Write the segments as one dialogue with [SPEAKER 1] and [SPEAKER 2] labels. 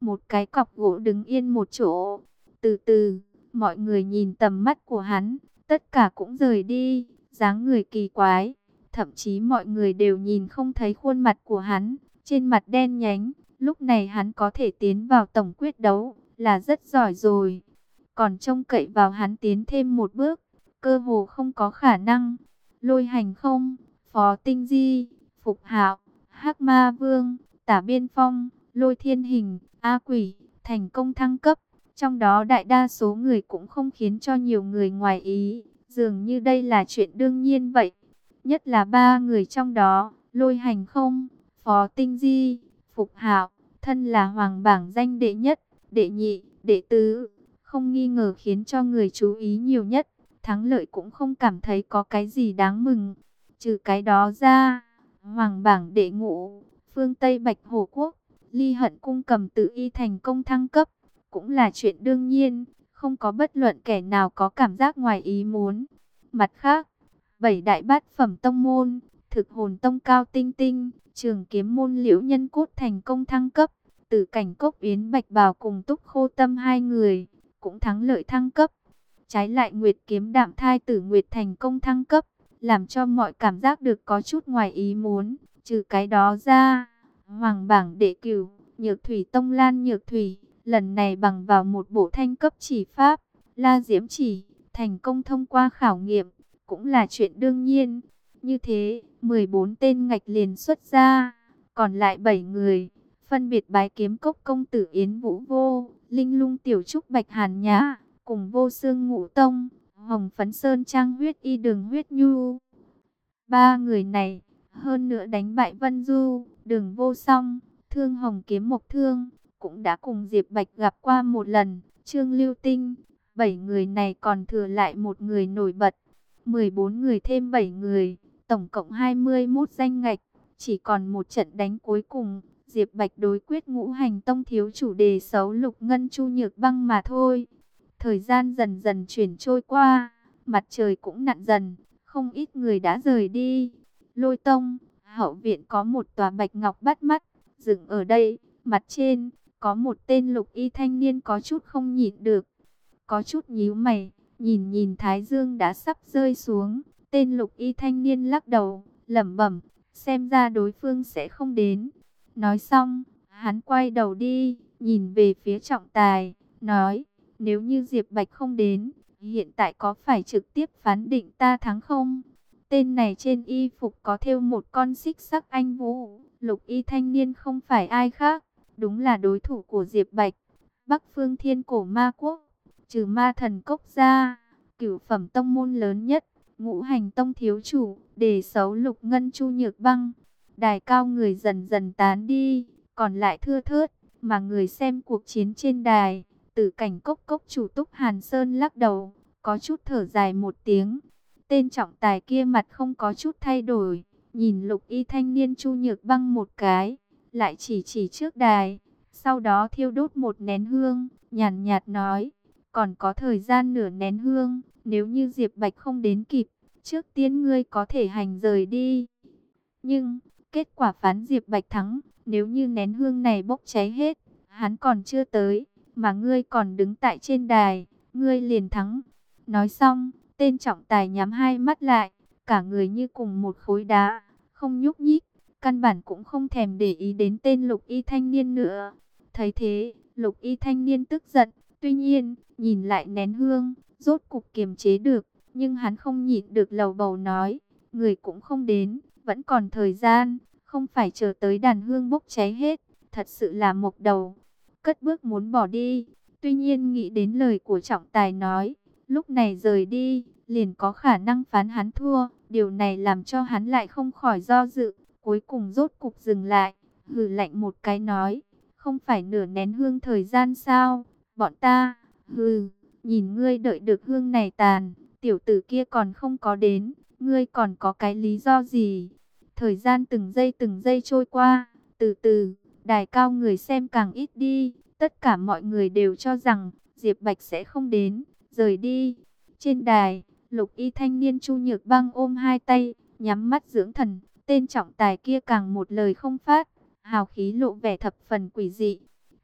[SPEAKER 1] một cái cọc gỗ đứng yên một chỗ. Từ từ, mọi người nhìn tầm mắt của hắn, tất cả cũng rời đi, dáng người kỳ quái. Thậm chí mọi người đều nhìn không thấy khuôn mặt của hắn, trên mặt đen nhánh. Lúc này hắn có thể tiến vào tổng quyết đấu, là rất giỏi rồi. Còn trông cậy vào hắn tiến thêm một bước, cơ hồ không có khả năng. Lôi Hành Không, Phó Tinh Di, Phục Hạo, Hắc Ma Vương, Tả Biên Phong, Lôi Thiên Hình, A Quỷ, thành công thăng cấp. Trong đó đại đa số người cũng không khiến cho nhiều người ngoài ý, dường như đây là chuyện đương nhiên vậy. Nhất là ba người trong đó, Lôi Hành Không, Phó Tinh Di, Phục Hạo, thân là hoàng bảng danh đệ nhất, đệ nhị, đệ tứ, không nghi ngờ khiến cho người chú ý nhiều nhất. Thắng lợi cũng không cảm thấy có cái gì đáng mừng. Trừ cái đó ra, hoàng bảng đệ ngũ, phương Tây Bạch Hổ Quốc, Ly Hận Cung Cầm Tự Y thành công thăng cấp, cũng là chuyện đương nhiên, không có bất luận kẻ nào có cảm giác ngoài ý muốn. Mặt khác, bảy đại bát phẩm tông môn, Thực Hồn Tông Cao Tinh Tinh, Trường Kiếm môn Liễu Nhân Cốt thành công thăng cấp, Tử Cảnh Cốc Yến Bạch Bào cùng Túc Khô Tâm hai người cũng thắng lợi thăng cấp. Trái lại Nguyệt Kiếm Đạm Thai Tử Nguyệt thành công thăng cấp, làm cho mọi cảm giác được có chút ngoài ý muốn. Trừ cái đó ra, hoàng bảng đệ cửu, Nhược Thủy Tông Lan Nhược Thủy, lần này bằng vào một bộ thanh cấp chỉ pháp, La Diễm Chỉ, thành công thông qua khảo nghiệm, cũng là chuyện đương nhiên. Như thế, 14 tên ngạch liền xuất ra, còn lại 7 người, phân biệt Bái Kiếm Cốc Công Tử Yến Vũ Vô, Linh Lung Tiểu Trúc Bạch Hàn Nhã, cùng Vô Xương Ngũ Tông, Hồng Phấn Sơn Trang Huyết Y Đường Huyết Nhu. Ba người này, hơn nữa đánh bại Vân Du, Đường Vô Song, Thương Hồng Kiếm Mộc Thương, cũng đã cùng Diệp Bạch gặp qua một lần. Trương Lưu Tinh, 7 người này còn thừa lại một người nổi bật. 14 người thêm 7 người, tổng cộng 21 danh ngạch, chỉ còn một trận đánh cuối cùng. Diệp Bạch đối quyết Ngũ Hành Tông thiếu chủ Đề Xấu Lục Ngân Chu Nhược Băng mà thôi. Thời gian dần dần chuyển trôi qua, mặt trời cũng nặn dần, không ít người đã rời đi. Lôi Tông, hậu viện có một tòa bạch ngọc bắt mắt, dựng ở đây, mặt trên, có một tên lục y thanh niên có chút không nhịn được. Có chút nhíu mày, nhìn nhìn Thái Dương đã sắp rơi xuống, tên lục y thanh niên lắc đầu, lẩm bẩm, xem ra đối phương sẽ không đến. Nói xong, hắn quay đầu đi, nhìn về phía Trọng Tài, nói, nếu như Diệp Bạch không đến, hiện tại có phải trực tiếp phán định ta thắng không? Tên này trên y phục có thêu một con xích sắc anh vũ, lục y thanh niên không phải ai khác, đúng là đối thủ của Diệp Bạch. Bắc Phương Thiên Cổ Ma Quốc, trừ Ma Thần Cốc ra, cửu phẩm tông môn lớn nhất, Ngũ Hành Tông thiếu chủ, Đề Xấu Lục Ngân Chu Nhược Băng. Đài cao người dần dần tán đi, còn lại thưa thớt, mà người xem cuộc chiến trên đài, Tử Cảnh Cốc cốc chủ Túc Hàn Sơn lắc đầu, có chút thở dài một tiếng. Tên trọng tài kia mặt không có chút thay đổi, nhìn lục y thanh niên Chu Nhược Băng một cái, lại chỉ trước đài, sau đó thiêu đốt một nén hương, nhàn nhạt nói, còn có thời gian nửa nén hương, nếu như Diệp Bạch không đến kịp, trước tiên ngươi có thể hành rời đi. Nhưng, kết quả phán Diệp Bạch thắng, nếu như nén hương này bốc cháy hết, hắn còn chưa tới, mà ngươi còn đứng tại trên đài, ngươi liền thắng. Nói xong, tên trọng tài nhắm hai mắt lại, cả người như cùng một khối đá, không nhúc nhích, căn bản cũng không thèm để ý đến tên lục y thanh niên nữa. Thấy thế, lục y thanh niên tức giận, tuy nhiên, nhìn lại nén hương, rốt cục kiềm chế được, nhưng hắn không nhịn được lầu bầu nói, người cũng không đến, vẫn còn thời gian, không phải chờ tới đàn hương bốc cháy hết, thật sự là mộc đầu. Cất bước muốn bỏ đi, tuy nhiên nghĩ đến lời của trọng tài nói, lúc này rời đi, liền có khả năng phán hắn thua, điều này làm cho hắn lại không khỏi do dự, cuối cùng rốt cục dừng lại, hừ lạnh một cái nói, không phải nửa nén hương thời gian sao, bọn ta, nhìn ngươi đợi được hương này tàn, tiểu tử kia còn không có đến, ngươi còn có cái lý do gì? Thời gian từng giây trôi qua, từ từ, đài cao người xem càng ít đi, tất cả mọi người đều cho rằng Diệp Bạch sẽ không đến, rời đi. Trên đài, lục y thanh niên Chu Nhược Băng ôm hai tay, nhắm mắt dưỡng thần, tên trọng tài kia càng một lời không phát, hào khí lộ vẻ thập phần quỷ dị.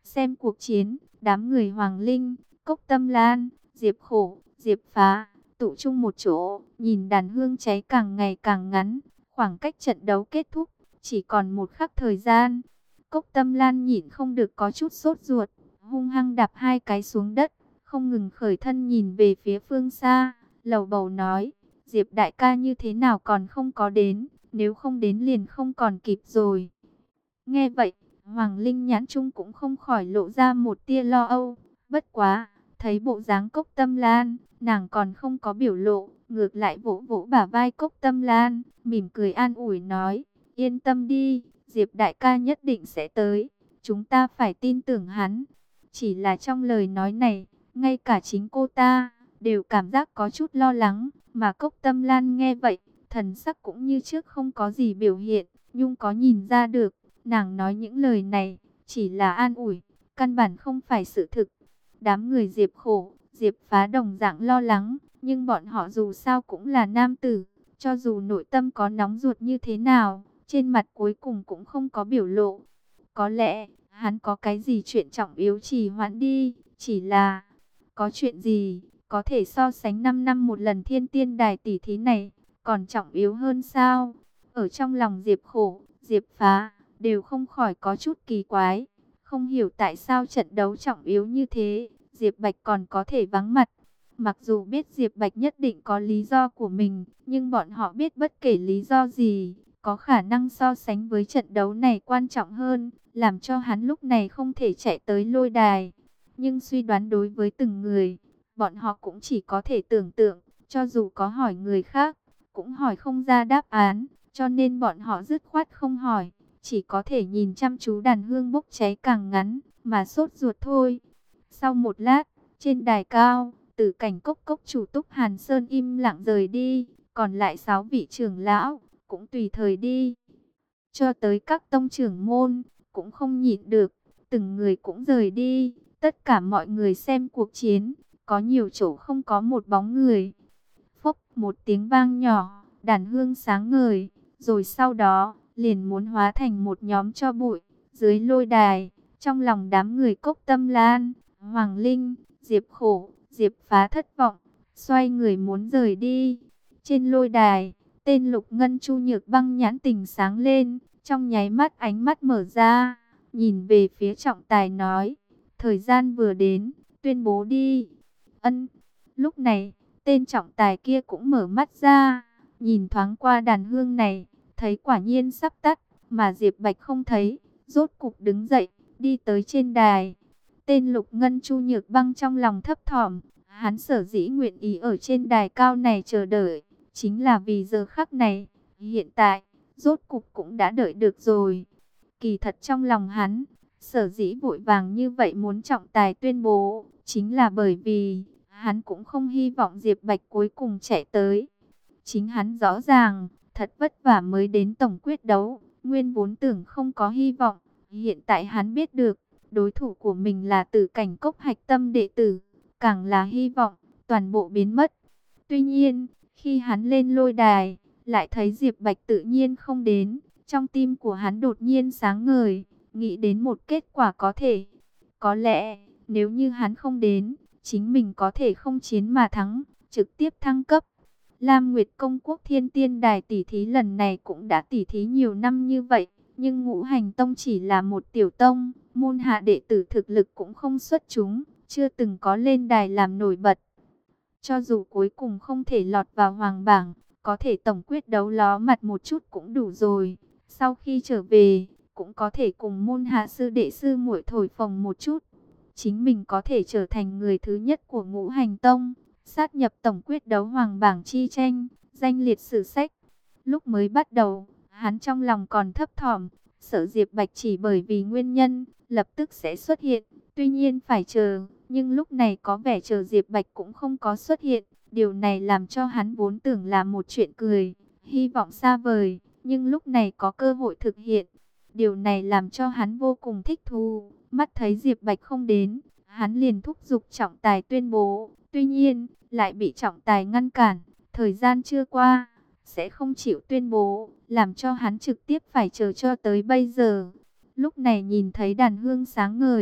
[SPEAKER 1] Xem cuộc chiến, đám người Hoàng Linh, Cốc Tâm Lan, Diệp Khổ, Diệp Phá tụ chung một chỗ, nhìn đàn hương cháy càng ngày càng ngắn, khoảng cách trận đấu kết thúc chỉ còn một khắc thời gian. Cốc Tâm Lan nhịn không được có chút sốt ruột, hung hăng đạp hai cái xuống đất, không ngừng khởi thân nhìn về phía phương xa, lầu bầu nói, Diệp đại ca như thế nào còn không có đến, nếu không đến liền không còn kịp rồi. Nghe vậy, Hoàng Linh nhãn trung cũng không khỏi lộ ra một tia lo âu, bất quá, thấy bộ dáng Cốc Tâm Lan, nàng còn không có biểu lộ, ngược lại vỗ vỗ bả vai Cốc Tâm Lan, mỉm cười an ủi nói, yên tâm đi, Diệp đại ca nhất định sẽ tới, chúng ta phải tin tưởng hắn. Chỉ là trong lời nói này, ngay cả chính cô ta đều cảm giác có chút lo lắng, mà Cốc Tâm Lan nghe vậy, thần sắc cũng như trước không có gì biểu hiện, nhưng có nhìn ra được, nàng nói những lời này chỉ là an ủi, căn bản không phải sự thực. Đám người Diệp Khổ, Diệp Phá đồng dạng lo lắng, nhưng bọn họ dù sao cũng là nam tử, cho dù nội tâm có nóng ruột như thế nào, trên mặt cuối cùng cũng không có biểu lộ. Có lẽ, hắn có cái gì chuyện trọng yếu trì hoãn đi, chỉ là có chuyện gì có thể so sánh 5 năm một lần thiên tiên đài tỷ thí này, còn trọng yếu hơn sao? Ở trong lòng Diệp Khổ, Diệp Phá đều không khỏi có chút kỳ quái, không hiểu tại sao trận đấu trọng yếu như thế, Diệp Bạch còn có thể vắng mặt. Mặc dù biết Diệp Bạch nhất định có lý do của mình, nhưng bọn họ biết bất kể lý do gì, có khả năng so sánh với trận đấu này quan trọng hơn, làm cho hắn lúc này không thể chạy tới lôi đài. Nhưng suy đoán đối với từng người, bọn họ cũng chỉ có thể tưởng tượng, cho dù có hỏi người khác, cũng hỏi không ra đáp án, cho nên bọn họ dứt khoát không hỏi, chỉ có thể nhìn chăm chú đàn hương bốc cháy càng ngắn, mà sốt ruột thôi. Sau một lát, trên đài cao, Tử Cảnh Cốc Cốc chủ Túc Hàn Sơn im lặng rời đi, còn lại 6 vị trưởng lão cũng tùy thời đi. Cho tới các tông trưởng môn cũng không nhịn được, từng người cũng rời đi. Tất cả mọi người xem cuộc chiến, có nhiều chỗ không có một bóng người. Phốc một tiếng vang nhỏ, đàn hương sáng ngời, rồi sau đó liền muốn hóa thành một nhóm tro bụi dưới lôi đài. Trong lòng đám người Cốc Tâm Lan, Hoàng Linh, Diệp Khổ, Diệp Phá thất vọng, xoay người muốn rời đi. Trên lôi đài, tên Lục Ngân Chu Nhược Băng nhãn tình sáng lên, trong nháy mắt ánh mắt mở ra, nhìn về phía trọng tài nói, thời gian vừa đến, tuyên bố đi. Ân. Lúc này, tên trọng tài kia cũng mở mắt ra, nhìn thoáng qua đàn hương này, thấy quả nhiên sắp tắt, mà Diệp Bạch không thấy, rốt cục đứng dậy, đi tới trên đài. Tên Lục Ngân Chu Nhược Băng trong lòng thấp thỏm, hắn sở dĩ nguyện ý ở trên đài cao này chờ đợi, chính là vì giờ khắc này, hiện tại, rốt cục cũng đã đợi được rồi. Kỳ thật trong lòng hắn, sở dĩ vội vàng như vậy muốn trọng tài tuyên bố, chính là bởi vì hắn cũng không hy vọng Diệp Bạch cuối cùng chạy tới. Chính hắn rõ ràng, thật vất vả mới đến tổng quyết đấu, nguyên vốn tưởng không có hy vọng. Hiện tại hắn biết được, đối thủ của mình là Tử Cảnh Cốc hạch tâm đệ tử, càng là hy vọng, toàn bộ biến mất. Tuy nhiên, khi hắn lên lôi đài, lại thấy Diệp Bạch tự nhiên không đến, trong tim của hắn đột nhiên sáng ngời, nghĩ đến một kết quả có thể. Có lẽ, nếu như hắn không đến, chính mình có thể không chiến mà thắng, trực tiếp thăng cấp. Lam Nguyệt Công Quốc Thiên Tiên Đài tỷ thí lần này cũng đã tỷ thí nhiều năm như vậy, nhưng Ngũ Hành Tông chỉ là một tiểu tông, môn hạ đệ tử thực lực cũng không xuất chúng, chưa từng có lên đài làm nổi bật. Cho dù cuối cùng không thể lọt vào hoàng bảng, có thể tổng quyết đấu ló mặt một chút cũng đủ rồi. Sau khi trở về, cũng có thể cùng môn hạ sư đệ sư muội thổi phồng một chút. Chính mình có thể trở thành người thứ nhất của Ngũ Hành Tông, sát nhập tổng quyết đấu hoàng bảng chi tranh, danh liệt sử sách. Lúc mới bắt đầu, hắn trong lòng còn thấp thỏm, sợ Diệp Bạch chỉ bởi vì nguyên nhân, lập tức sẽ xuất hiện. Tuy nhiên phải chờ, nhưng lúc này có vẻ chờ Diệp Bạch cũng không có xuất hiện. Điều này làm cho hắn vốn tưởng là một chuyện cười, hy vọng xa vời, nhưng lúc này có cơ hội thực hiện. Điều này làm cho hắn vô cùng thích thú. Mắt thấy Diệp Bạch không đến, hắn liền thúc giục trọng tài tuyên bố. Tuy nhiên, lại bị trọng tài ngăn cản. Thời gian chưa qua, sẽ không chịu tuyên bố, làm cho hắn trực tiếp phải chờ cho tới bây giờ. Lúc này nhìn thấy đàn hương sáng ngời,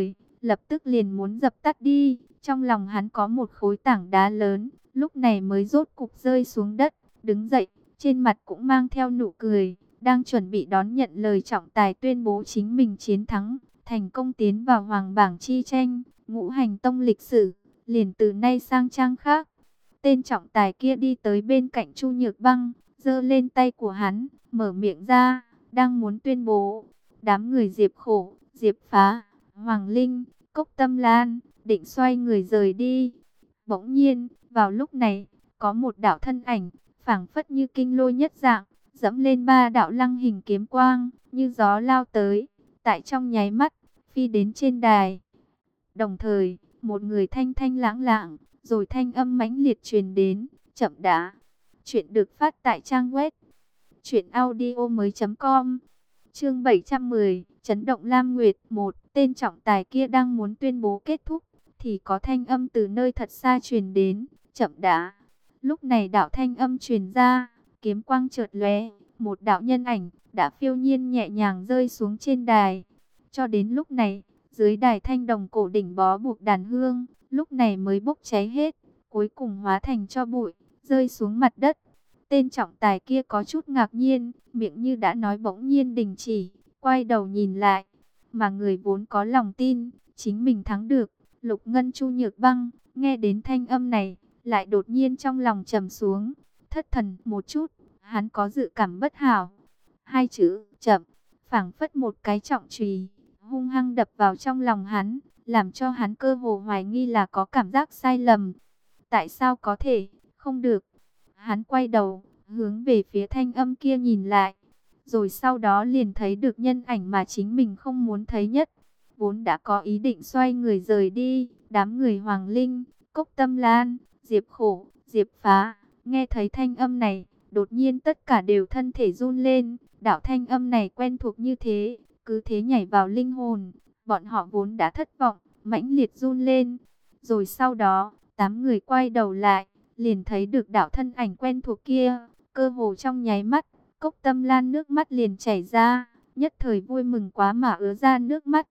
[SPEAKER 1] lập tức liền muốn dập tắt đi. Trong lòng hắn có một khối tảng đá lớn, lúc này mới rốt cục rơi xuống đất, đứng dậy, trên mặt cũng mang theo nụ cười, đang chuẩn bị đón nhận lời trọng tài tuyên bố chính mình chiến thắng, thành công tiến vào hoàng bảng chi tranh, Ngũ Hành Tông lịch sử, liền từ nay sang trang khác. Tên trọng tài kia đi tới bên cạnh Chu Nhược Băng, giơ lên tay của hắn, mở miệng ra, đang muốn tuyên bố. Đám người Diệp Khổ, Diệp Phá, Hoàng Linh, Cốc Tâm Lan, định xoay người rời đi. Bỗng nhiên, vào lúc này, có một đạo thân ảnh, phảng phất như kinh lôi nhất dạng, dẫm lên ba đạo lăng hình kiếm quang, như gió lao tới, tại trong nháy mắt, phi đến trên đài. Đồng thời, một người thanh thanh lãng lãng, rồi thanh âm mãnh liệt truyền đến, chậm đã. Chuyện được phát tại trang web truyệnaudiomoi.com. Chương 710, chấn động Lam Nguyệt. Một tên trọng tài kia đang muốn tuyên bố kết thúc, thì có thanh âm từ nơi thật xa truyền đến, chậm đã. Lúc này đạo thanh âm truyền ra, kiếm quang chợt lóe, một đạo nhân ảnh đã phiêu nhiên nhẹ nhàng rơi xuống trên đài. Cho đến lúc này, dưới đài thanh đồng cổ đỉnh bó buộc đàn hương, lúc này mới bốc cháy hết, cuối cùng hóa thành tro bụi, rơi xuống mặt đất. Tên trọng tài kia có chút ngạc nhiên, miệng như đã nói bỗng nhiên đình chỉ, quay đầu nhìn lại, mà người vốn có lòng tin, chính mình thắng được, Lục Ngân Chu Nhược Băng, nghe đến thanh âm này, lại đột nhiên trong lòng trầm xuống, thất thần một chút, hắn có dự cảm bất hảo. Hai chữ, chậm, phảng phất một cái trọng chùy, hung hăng đập vào trong lòng hắn, làm cho hắn cơ hồ hoài nghi là có cảm giác sai lầm. Tại sao có thể, không được. Hắn quay đầu, hướng về phía thanh âm kia nhìn lại, rồi sau đó liền thấy được nhân ảnh mà chính mình không muốn thấy nhất. Vốn đã có ý định xoay người rời đi, đám người Hoàng Linh, Cốc Tâm Lan, Diệp Khổ, Diệp Phá, nghe thấy thanh âm này, đột nhiên tất cả đều thân thể run lên. Đạo thanh âm này quen thuộc như thế, cứ thế nhảy vào linh hồn. Bọn họ vốn đã thất vọng, mãnh liệt run lên. Rồi sau đó, 8 người quay đầu lại, liền thấy được đạo thân ảnh quen thuộc kia. Cơ hồ trong nháy mắt, Cốc Tâm Lan nước mắt liền chảy ra, nhất thời vui mừng quá mà ứa ra nước mắt.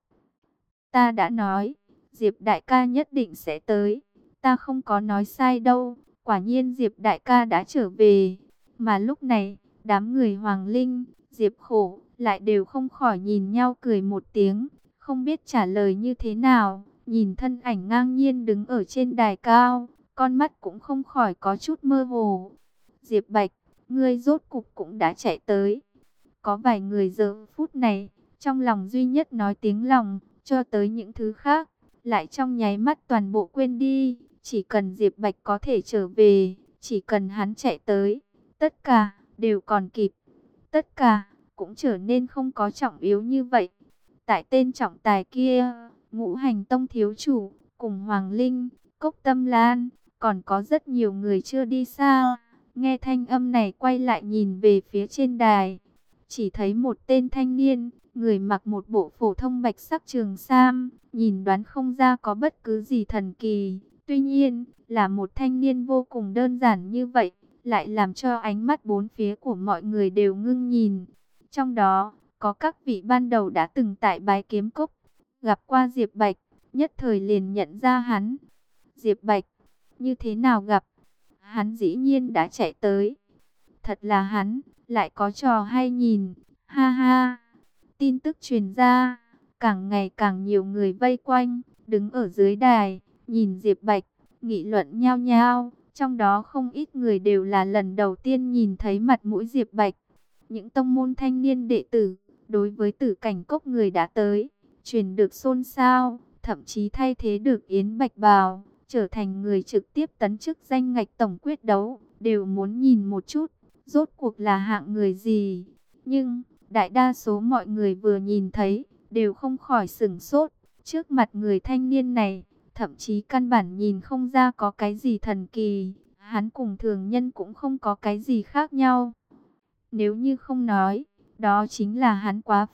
[SPEAKER 1] Ta đã nói, Diệp đại ca nhất định sẽ tới. Ta không có nói sai đâu, quả nhiên Diệp đại ca đã trở về. Mà lúc này, đám người Hoàng Linh, Diệp Khổ, lại đều không khỏi nhìn nhau cười một tiếng, không biết trả lời như thế nào. Nhìn thân ảnh ngang nhiên đứng ở trên đài cao, con mắt cũng không khỏi có chút mơ hồ. Diệp Bạch, ngươi rốt cục cũng đã chạy tới. Có vài người giờ phút này, trong lòng duy nhất nói tiếng lòng, cho tới những thứ khác, lại trong nháy mắt toàn bộ quên đi. Chỉ cần Diệp Bạch có thể trở về, chỉ cần hắn chạy tới, tất cả đều còn kịp. Tất cả cũng trở nên không có trọng yếu như vậy. Tại tên trọng tài kia, Ngũ Hành Tông thiếu chủ, cùng Hoàng Linh, Cốc Tâm Lan, còn có rất nhiều người chưa đi xa. Nghe thanh âm này quay lại nhìn về phía trên đài, chỉ thấy một tên thanh niên, người mặc một bộ phổ thông bạch sắc trường sam, nhìn đoán không ra có bất cứ gì thần kỳ. Tuy nhiên, là một thanh niên vô cùng đơn giản như vậy, lại làm cho ánh mắt bốn phía của mọi người đều ngưng nhìn. Trong đó, có các vị ban đầu đã từng tại Bái Kiếm Cốc, gặp qua Diệp Bạch, nhất thời liền nhận ra hắn. Diệp Bạch, như thế nào gặp? Hắn dĩ nhiên đã chạy tới. Thật là hắn, lại có trò hay nhìn, ha ha. Tin tức truyền ra, càng ngày càng nhiều người vây quanh, đứng ở dưới đài, nhìn Diệp Bạch, nghị luận nhao nhao. Trong đó không ít người đều là lần đầu tiên nhìn thấy mặt mũi Diệp Bạch. Những tông môn thanh niên đệ tử, đối với Tử Cảnh Cốc người đã tới, truyền được xôn xao, thậm chí thay thế được Yến Bạch Bào, trở thành người trực tiếp tấn chức danh ngạch tổng quyết đấu, đều muốn nhìn một chút, rốt cuộc là hạng người gì. Nhưng, đại đa số mọi người vừa nhìn thấy, đều không khỏi sửng sốt, trước mặt người thanh niên này, thậm chí căn bản nhìn không ra có cái gì thần kỳ, hắn cùng thường nhân cũng không có cái gì khác nhau. Nếu như không nói, đó chính là hắn quá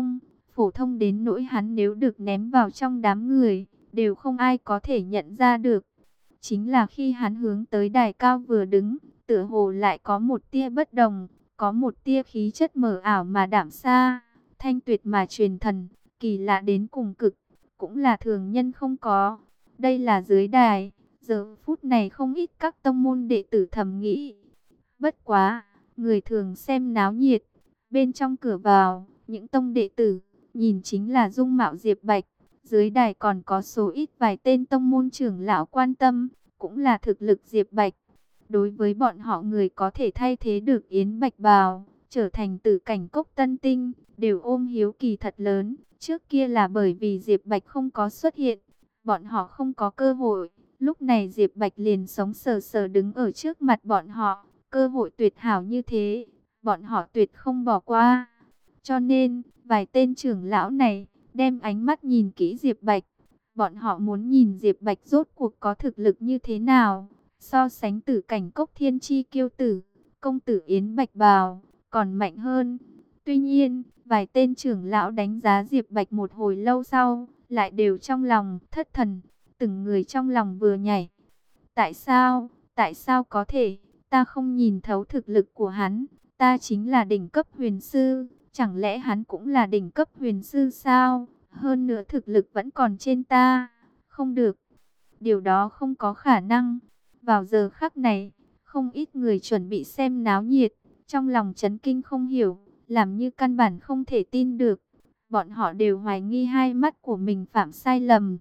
[SPEAKER 1] phổ thông đến nỗi hắn nếu được ném vào trong đám người, đều không ai có thể nhận ra được. Chính là khi hắn hướng tới đài cao vừa đứng, tựa hồ lại có một tia bất đồng, có một tia khí chất mờ ảo mà đảm xa, thanh tuyệt mà truyền thần, kỳ lạ đến cùng cực. cũng là thường nhân không có. Đây là dưới đài, giờ phút này không ít các tông môn đệ tử thầm nghĩ. Bất quá, người thường xem náo nhiệt, bên trong cửa vào, những tông đệ tử, nhìn chính là dung mạo Diệp Bạch. Dưới đài còn có số ít vài tên tông môn trưởng lão quan tâm, cũng là thực lực Diệp Bạch. Đối với bọn họ, người có thể thay thế được Yến Bạch Bào, trở thành Tử Cảnh Cốc Tân Tinh, đều ôm hiếu kỳ thật lớn. Trước kia là bởi vì Diệp Bạch không có xuất hiện, bọn họ không có cơ hội. Lúc này Diệp Bạch liền sống sờ sờ đứng ở trước mặt bọn họ, cơ hội tuyệt hảo như thế, bọn họ tuyệt không bỏ qua. Cho nên, vài tên trưởng lão này đem ánh mắt nhìn kỹ Diệp Bạch. Bọn họ muốn nhìn Diệp Bạch rốt cuộc có thực lực như thế nào, so sánh Tử Cảnh Cốc Thiên Chi Kiêu Tử, công tử Yến Bạch Bào, còn mạnh hơn. Tuy nhiên, vài tên trưởng lão đánh giá Diệp Bạch một hồi lâu sau, lại đều trong lòng thất thần, từng người trong lòng vừa nhảy. Tại sao? Tại sao có thể? Ta không nhìn thấu thực lực của hắn, ta chính là đỉnh cấp huyền sư, chẳng lẽ hắn cũng là đỉnh cấp huyền sư sao? Hơn nữa thực lực vẫn còn trên ta. Không được, điều đó không có khả năng. Vào giờ khắc này, không ít người chuẩn bị xem náo nhiệt, trong lòng chấn kinh không hiểu, làm như căn bản không thể tin được. Bọn họ đều hoài nghi hai mắt của mình phạm sai lầm.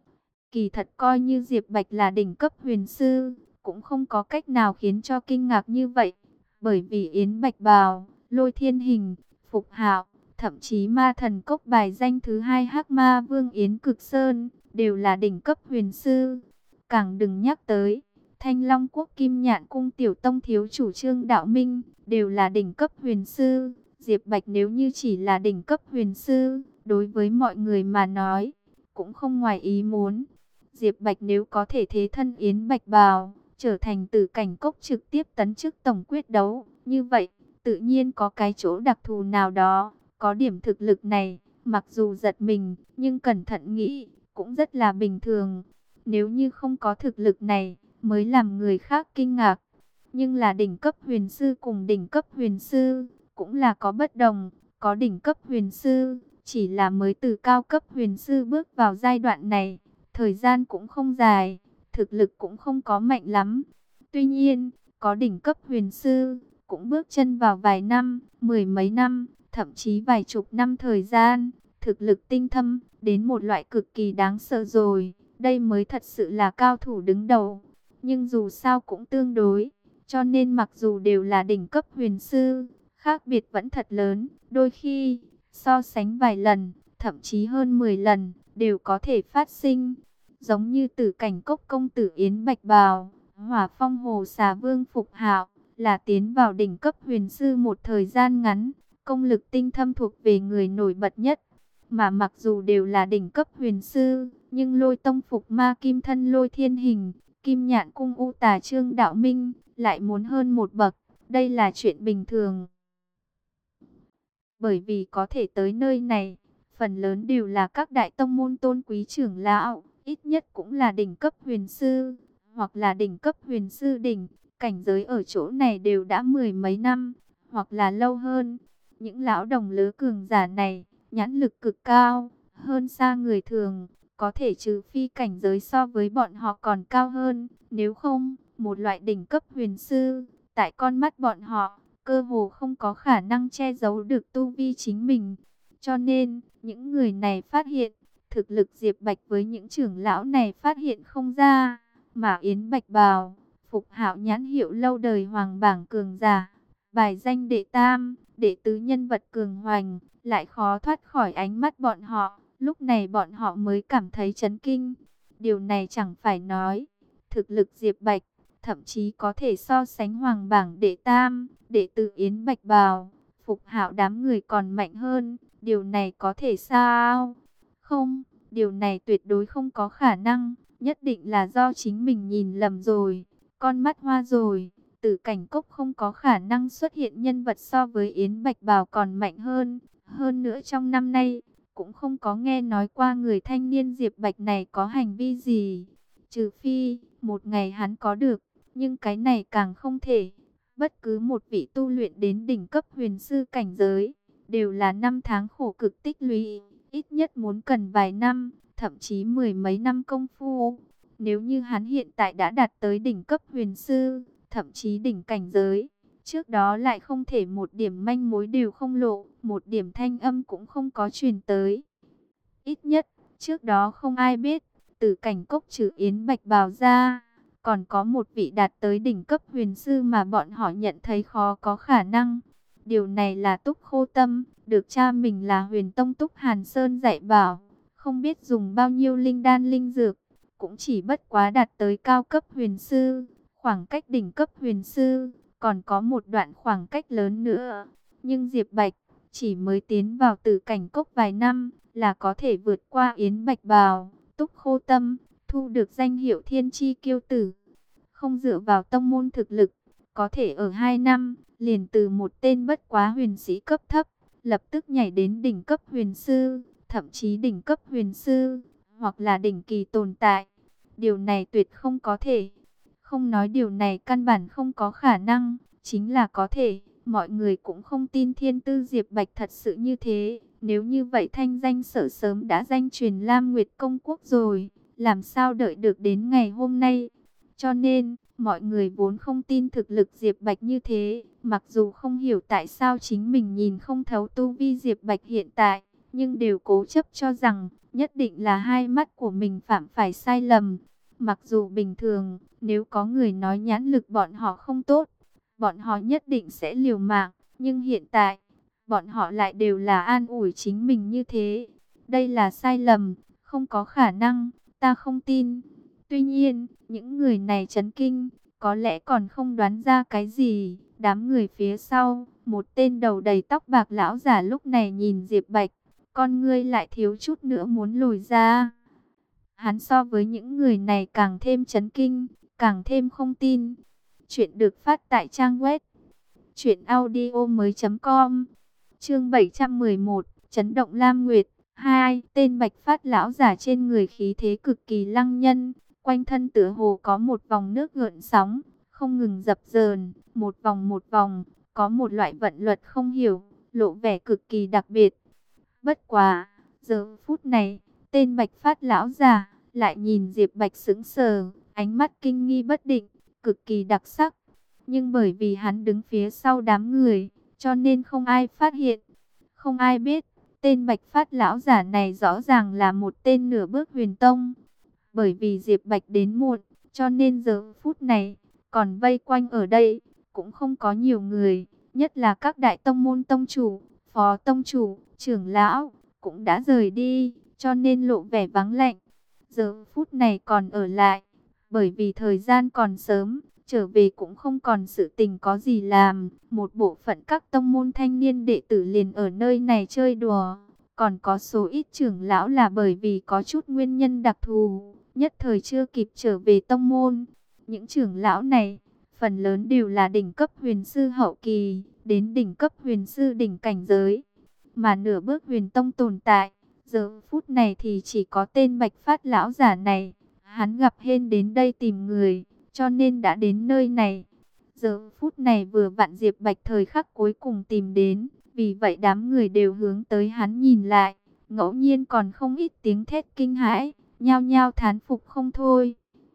[SPEAKER 1] Kỳ thật coi như Diệp Bạch là đỉnh cấp huyền sư, cũng không có cách nào khiến cho kinh ngạc như vậy. Bởi vì Yến Bạch Bào, Lôi Thiên Hình, Phục Hạo, thậm chí Ma Thần Cốc bài danh thứ hai Hắc Ma Vương Yến Cực Sơn, đều là đỉnh cấp huyền sư. Càng đừng nhắc tới, Thanh Long Quốc Kim Nhạn Cung Tiểu Tông thiếu chủ Trương Đạo Minh, đều là đỉnh cấp huyền sư. Diệp Bạch nếu như chỉ là đỉnh cấp huyền sư, đối với mọi người mà nói, cũng không ngoài ý muốn. Diệp Bạch nếu có thể thế thân Yến Bạch Bào, trở thành Tử Cảnh Cốc trực tiếp tấn chức tổng quyết đấu, như vậy, tự nhiên có cái chỗ đặc thù nào đó, có điểm thực lực này, mặc dù giật mình, nhưng cẩn thận nghĩ, cũng rất là bình thường. Nếu như không có thực lực này, mới làm người khác kinh ngạc. Nhưng là đỉnh cấp huyền sư cùng đỉnh cấp huyền sư, cũng là có bất đồng, có đỉnh cấp huyền sư, chỉ là mới từ cao cấp huyền sư bước vào giai đoạn này, thời gian cũng không dài, thực lực cũng không có mạnh lắm. Tuy nhiên, có đỉnh cấp huyền sư, cũng bước chân vào vài năm, mười mấy năm, thậm chí vài chục năm thời gian, thực lực tinh thâm, đến một loại cực kỳ đáng sợ rồi. Đây mới thật sự là cao thủ đứng đầu. Nhưng dù sao cũng tương đối, cho nên mặc dù đều là đỉnh cấp huyền sư, khác biệt vẫn thật lớn. Đôi khi, so sánh vài lần, thậm chí hơn 10 lần, đều có thể phát sinh. Giống như Tử Cảnh Cốc công tử Yến Bạch Bào, Hỏa Phong Hồ Xà Vương Phục Hạo, là tiến vào đỉnh cấp huyền sư một thời gian ngắn, công lực tinh thâm thuộc về người nổi bật nhất. Mà mặc dù đều là đỉnh cấp huyền sư, nhưng Lôi Tông Phục Ma Kim Thân Lôi Thiên Hình, Kim Nhạn Cung U Tà Trương Đạo Minh, lại muốn hơn một bậc. Đây là chuyện bình thường. Bởi vì có thể tới nơi này, phần lớn đều là các đại tông môn tôn quý trưởng lão, ít nhất cũng là đỉnh cấp huyền sư, hoặc là đỉnh cấp huyền sư đỉnh, cảnh giới ở chỗ này đều đã mười mấy năm, hoặc là lâu hơn. Những lão đồng lứa cường giả này, nhãn lực cực cao, hơn xa người thường, có thể trừ phi cảnh giới so với bọn họ còn cao hơn, nếu không, một loại đỉnh cấp huyền sư, tại con mắt bọn họ, cơ hồ không có khả năng che giấu được tu vi chính mình. Cho nên, những người này phát hiện, thực lực Diệp Bạch với những trưởng lão này phát hiện không ra, mà Yến Bạch Bào, Phục Hạo nhãn hiệu lâu đời hoàng bảng cường giả, bài danh đệ tam, đệ tứ nhân vật cường hoành, lại khó thoát khỏi ánh mắt bọn họ. Lúc này bọn họ mới cảm thấy chấn kinh. Điều này chẳng phải nói, thực lực Diệp Bạch, thậm chí có thể so sánh hoàng bảng đệ tam, đệ tử Yến Bạch Bào, Phục Hạo đám người còn mạnh hơn. Điều này có thể sao? Không, điều này tuyệt đối không có khả năng. Nhất định là do chính mình nhìn lầm rồi, con mắt hoa rồi. Tử Cảnh Cốc không có khả năng xuất hiện nhân vật so với Yến Bạch Bào còn mạnh hơn. Hơn nữa trong năm nay, cũng không có nghe nói qua người thanh niên Diệp Bạch này có hành vi gì. Trừ phi, một ngày hắn có được, nhưng cái này càng không thể. Bất cứ một vị tu luyện đến đỉnh cấp huyền sư cảnh giới, đều là năm tháng khổ cực tích lũy, ít nhất muốn cần vài năm, thậm chí mười mấy năm công phu. Nếu như hắn hiện tại đã đạt tới đỉnh cấp huyền sư, thậm chí đỉnh cảnh giới, trước đó lại không thể một điểm manh mối đều không lộ, một điểm thanh âm cũng không có truyền tới. Ít nhất, trước đó không ai biết, từ cảnh cốc trừ Yến Bạch Bào ra, còn có một vị đạt tới đỉnh cấp huyền sư mà bọn họ nhận thấy khó có khả năng. Điều này là Túc Khô Tâm, được cha mình là Huyền Tông Túc Hàn Sơn dạy bảo, không biết dùng bao nhiêu linh đan linh dược, cũng chỉ bất quá đạt tới cao cấp huyền sư, khoảng cách đỉnh cấp huyền sư, còn có một đoạn khoảng cách lớn nữa. Nhưng Diệp Bạch chỉ mới tiến vào Tử Cảnh Cốc vài năm là có thể vượt qua Yến Bạch Bào, Túc Khô Tâm, thu được danh hiệu Thiên Chi Kiêu Tử. Không dựa vào tông môn thực lực, có thể ở 2 năm, liền từ một tên bất quá huyền sĩ cấp thấp, lập tức nhảy đến đỉnh cấp huyền sư, thậm chí đỉnh cấp huyền sư, hoặc là đỉnh kỳ tồn tại. Điều này tuyệt không có thể. Không nói điều này căn bản không có khả năng, chính là có thể. Mọi người cũng không tin thiên tư Diệp Bạch thật sự như thế. Nếu như vậy thanh danh Sở sớm đã danh truyền Lam Nguyệt Công Quốc rồi, làm sao đợi được đến ngày hôm nay. Cho nên, mọi người vốn không tin thực lực Diệp Bạch như thế, mặc dù không hiểu tại sao chính mình nhìn không thấu tu vi Diệp Bạch hiện tại, nhưng đều cố chấp cho rằng, nhất định là hai mắt của mình phạm phải sai lầm. Mặc dù bình thường, nếu có người nói nhãn lực bọn họ không tốt, bọn họ nhất định sẽ liều mạng, nhưng hiện tại, bọn họ lại đều là an ủi chính mình như thế. Đây là sai lầm, không có khả năng, ta không tin. Tuy nhiên, những người này chấn kinh, có lẽ còn không đoán ra cái gì. Đám người phía sau, một tên đầu đầy tóc bạc lão giả lúc này nhìn Diệp Bạch, con ngươi lại thiếu chút nữa muốn lùi ra. Hắn so với những người này càng thêm chấn kinh, càng thêm không tin. Chuyện được phát tại trang web truyệnaudiomoi.com. Chương 711, chấn động Lam Nguyệt 2. Tên Bạch Phát lão giả trên người khí thế cực kỳ lăng nhân, quanh thân tựa hồ có một vòng nước gợn sóng, không ngừng dập dờn, một vòng, có một loại vận luật không hiểu, lộ vẻ cực kỳ đặc biệt. Bất quá, giờ phút này, tên Bạch Phát lão giả lại nhìn Diệp Bạch sững sờ, ánh mắt kinh nghi bất định, cực kỳ đặc sắc. Nhưng bởi vì hắn đứng phía sau đám người, cho nên không ai phát hiện, không ai biết, tên Bạch Phát lão giả này rõ ràng là một tên nửa bước huyền tông. Bởi vì Diệp Bạch đến muộn, cho nên giờ phút này, còn vây quanh ở đây, cũng không có nhiều người, nhất là các đại tông môn tông chủ, phó tông chủ, trưởng lão, cũng đã rời đi, cho nên lộ vẻ vắng lạnh. Giờ phút này còn ở lại, bởi vì thời gian còn sớm, trở về cũng không còn sự tình có gì làm. Một bộ phận các tông môn thanh niên đệ tử liền ở nơi này chơi đùa. Còn có số ít trưởng lão là bởi vì có chút nguyên nhân đặc thù, nhất thời chưa kịp trở về tông môn. Những trưởng lão này, phần lớn đều là đỉnh cấp huyền sư hậu kỳ, đến đỉnh cấp huyền sư đỉnh cảnh giới. Mà nửa bước huyền tông tồn tại, giờ phút này thì chỉ có tên Bạch Phát lão giả này. Hắn gặp hên đến đây tìm người, cho nên đã đến nơi này. Giờ phút này vừa vặn Diệp Bạch thời khắc cuối cùng tìm đến, vì vậy đám người đều hướng tới hắn nhìn lại. Ngẫu nhiên còn không ít tiếng thét kinh hãi, nhao nhao thán phục không thôi.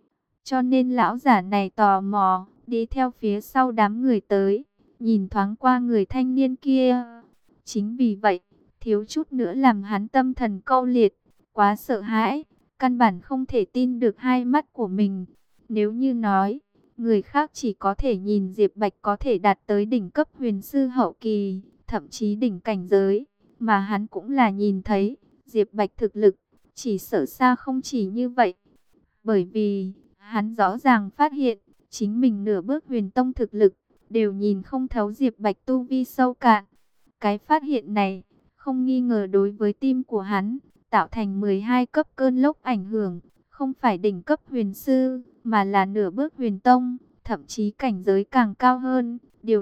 [SPEAKER 1] Cho nên lão giả này tò mò, đi theo phía sau đám người tới, nhìn thoáng qua người thanh niên kia. Chính vì vậy, thiếu chút nữa làm hắn tâm thần câu liệt, quá sợ hãi, căn bản không thể tin được hai mắt của mình. Nếu như nói, người khác chỉ có thể nhìn Diệp Bạch có thể đạt tới đỉnh cấp huyền sư hậu kỳ, thậm chí đỉnh cảnh giới, mà hắn cũng là nhìn thấy, Diệp Bạch thực lực, chỉ sợ xa không chỉ như vậy. Bởi vì, hắn rõ ràng phát hiện, chính mình nửa bước huyền tông thực lực, đều nhìn không thấu Diệp Bạch tu vi sâu cạn. Cái phát hiện này, không nghi ngờ đối với tim của hắn, tạo thành 12 cấp cơn lốc ảnh hưởng, không phải đỉnh cấp huyền sư, mà là nửa bước huyền tông, thậm chí cảnh giới càng cao hơn.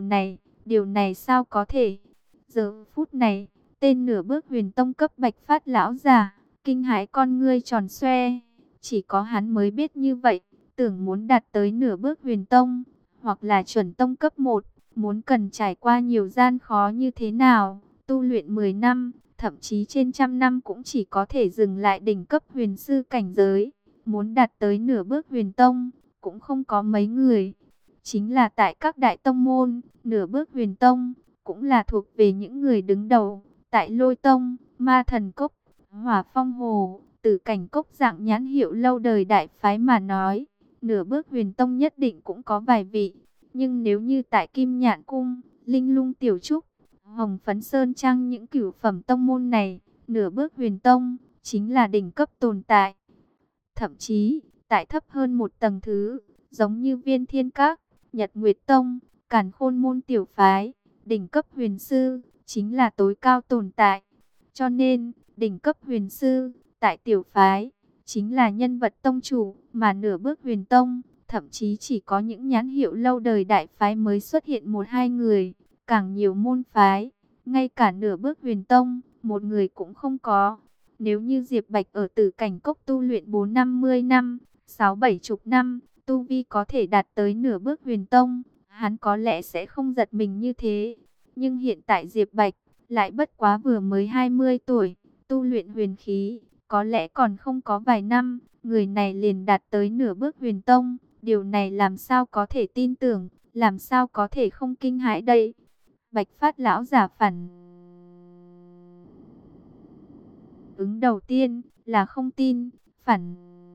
[SPEAKER 1] Điều này sao có thể? Giờ phút này, tên nửa bước huyền tông cấp Bạch Phát lão giả, kinh hãi con ngươi tròn xoe, chỉ có hắn mới biết như vậy, tưởng muốn đạt tới nửa bước huyền tông, hoặc là chuẩn tông cấp 1, muốn cần trải qua nhiều gian khó như thế nào, tu luyện 10 năm, thậm chí trên trăm năm cũng chỉ có thể dừng lại đỉnh cấp huyền sư cảnh giới. Muốn đạt tới nửa bước huyền tông, cũng không có mấy người. Chính là tại các đại tông môn, nửa bước huyền tông, cũng là thuộc về những người đứng đầu. Tại Lôi Tông, Ma Thần Cốc, Hỏa Phong Hồ, Tử Cảnh Cốc dạng nhãn hiệu lâu đời đại phái mà nói, nửa bước huyền tông nhất định cũng có vài vị. Nhưng nếu như tại Kim Nhạn Cung, Linh Lung Tiểu Trúc, Hồng Phấn Sơn Trang những cửu phẩm tông môn này, nửa bước huyền tông, chính là đỉnh cấp tồn tại. Thậm chí, tại thấp hơn một tầng thứ, giống như Viên Thiên Các, Nhật Nguyệt Tông, Càn Khôn môn tiểu phái, đỉnh cấp huyền sư, chính là tối cao tồn tại. Cho nên, đỉnh cấp huyền sư, tại tiểu phái, chính là nhân vật tông chủ, mà nửa bước huyền tông, thậm chí chỉ có những nhãn hiệu lâu đời đại phái mới xuất hiện một hai người, càng nhiều môn phái, ngay cả nửa bước huyền tông, một người cũng không có. Nếu như Diệp Bạch ở Tử Cảnh Cốc tu luyện 4-50 năm, 6-70 năm, tu vi có thể đạt tới nửa bước huyền tông, hắn có lẽ sẽ không giật mình như thế. Nhưng hiện tại Diệp Bạch lại bất quá vừa mới 20 tuổi, tu luyện huyền khí, có lẽ còn không có vài năm, người này liền đạt tới nửa bước huyền tông. Điều này làm sao có thể tin tưởng, làm sao có thể không kinh hãi đây? Bạch Phát lão giả phản ứng đầu tiên là không tin, phản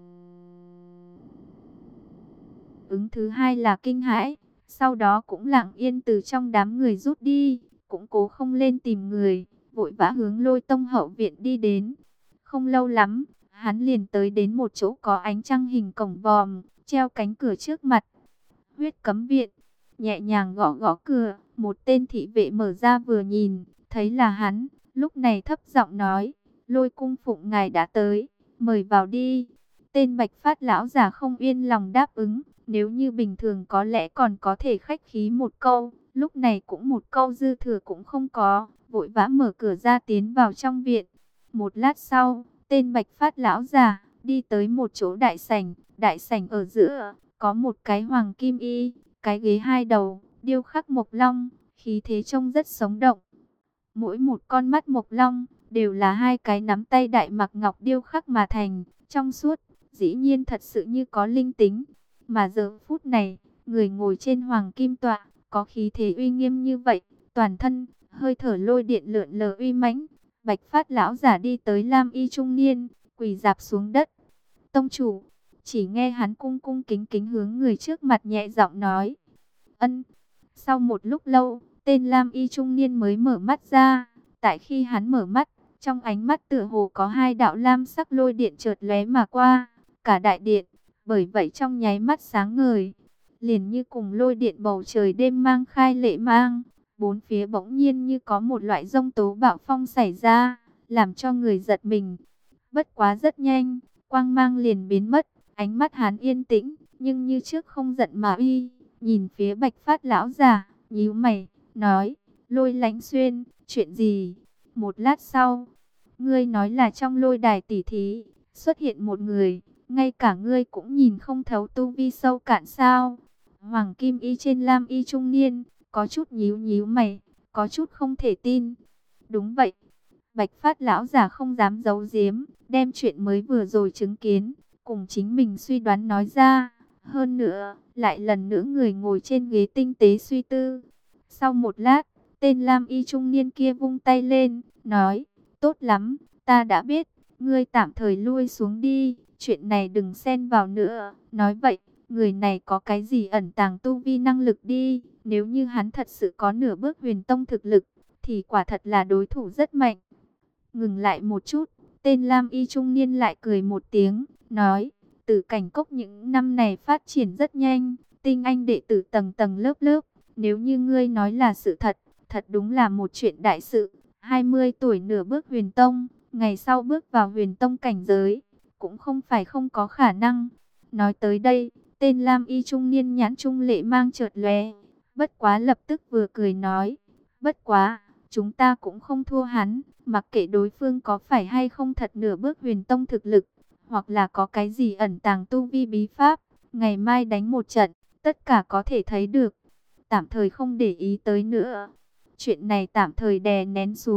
[SPEAKER 1] ứng thứ hai là kinh hãi, sau đó cũng lặng yên từ trong đám người rút đi, cũng cố không lên tìm người, vội vã hướng Lôi Tông hậu viện đi đến. Không lâu lắm, hắn liền tới đến một chỗ có ánh trăng hình cổng vòm, treo cánh cửa trước mặt. Huyết Cấm Viện, nhẹ nhàng gõ gõ cửa, một tên thị vệ mở ra vừa nhìn, thấy là hắn, lúc này thấp giọng nói, Lôi cung phụng ngài đã tới, mời vào đi. Tên Bạch Phát lão giả không yên lòng đáp ứng, nếu như bình thường có lẽ còn có thể khách khí một câu, lúc này cũng một câu dư thừa cũng không có, vội vã mở cửa ra tiến vào trong viện. Một lát sau, tên Bạch Phát lão giả đi tới một chỗ đại sảnh ở giữa có một cái hoàng kim y, cái ghế hai đầu, điêu khắc mộc long, khí thế trông rất sống động. Mỗi một con mắt mộc long đều là hai cái nắm tay đại mặc ngọc điêu khắc mà thành, trong suốt, dĩ nhiên thật sự như có linh tính. Mà giờ phút này, người ngồi trên hoàng kim tọa, có khí thế uy nghiêm như vậy, toàn thân, hơi thở lôi điện lượn lờ uy mãnh. Bạch Phát lão giả đi tới lam y trung niên, quỳ rạp xuống đất. Tông chủ, chỉ nghe hắn cung cung kính kính hướng người trước mặt nhẹ giọng nói. Ân. Sau một lúc lâu, tên lam y trung niên mới mở mắt ra. Tại khi hắn mở mắt, trong ánh mắt tựa hồ có hai đạo lam sắc lôi điện chợt lóe mà qua, cả đại điện, bởi vậy trong nháy mắt sáng ngời, liền như cùng lôi điện bầu trời đêm mang khai lệ mang. Bốn phía bỗng nhiên như có một loại giông tố bạo phong xảy ra, làm cho người giật mình. Bất quá rất nhanh, quang mang liền biến mất, ánh mắt hắn yên tĩnh, nhưng như trước không giận mà uy, nhìn phía Bạch Phát lão giả, nhíu mày, nói, Lôi Lãnh Xuyên, chuyện gì? Một lát sau, ngươi nói là trong lôi đài tỷ thí, xuất hiện một người, ngay cả ngươi cũng nhìn không thấu tu vi sâu cạn sao? Hoàng kim y trên lam y trung niên, có chút nhíu nhíu mày, có chút không thể tin. Đúng vậy. Bạch Phát lão giả không dám giấu giếm, đem chuyện mới vừa rồi chứng kiến, cùng chính mình suy đoán nói ra. Hơn nữa, lại lần nữa người ngồi trên ghế tinh tế suy tư. Sau một lát, tên lam y trung niên kia vung tay lên, nói, tốt lắm, ta đã biết, ngươi tạm thời lui xuống đi, chuyện này đừng xen vào nữa. Nói vậy, người này có cái gì ẩn tàng tu vi năng lực đi, nếu như hắn thật sự có nửa bước huyền tông thực lực, thì quả thật là đối thủ rất mạnh. Ngừng lại một chút, tên lam y trung niên lại cười một tiếng, nói, Tử Cảnh Cốc những năm này phát triển rất nhanh, tinh anh đệ tử tầng tầng lớp lớp, nếu như ngươi nói là sự thật, thật đúng là một chuyện đại sự. 20 tuổi nửa bước huyền tông, ngày sau bước vào huyền tông cảnh giới, cũng không phải không có khả năng. Nói tới đây, tên lam y trung niên nhãn trung lệ mang chợt lóe, bất quá lập tức vừa cười nói, bất quá, chúng ta cũng không thua hắn, mặc kệ đối phương có phải hay không thật nửa bước huyền tông thực lực, hoặc là có cái gì ẩn tàng tu vi bí pháp, ngày mai đánh một trận, tất cả có thể thấy được. Tạm thời không để ý tới nữa. Chuyện này tạm thời đè nén xuống,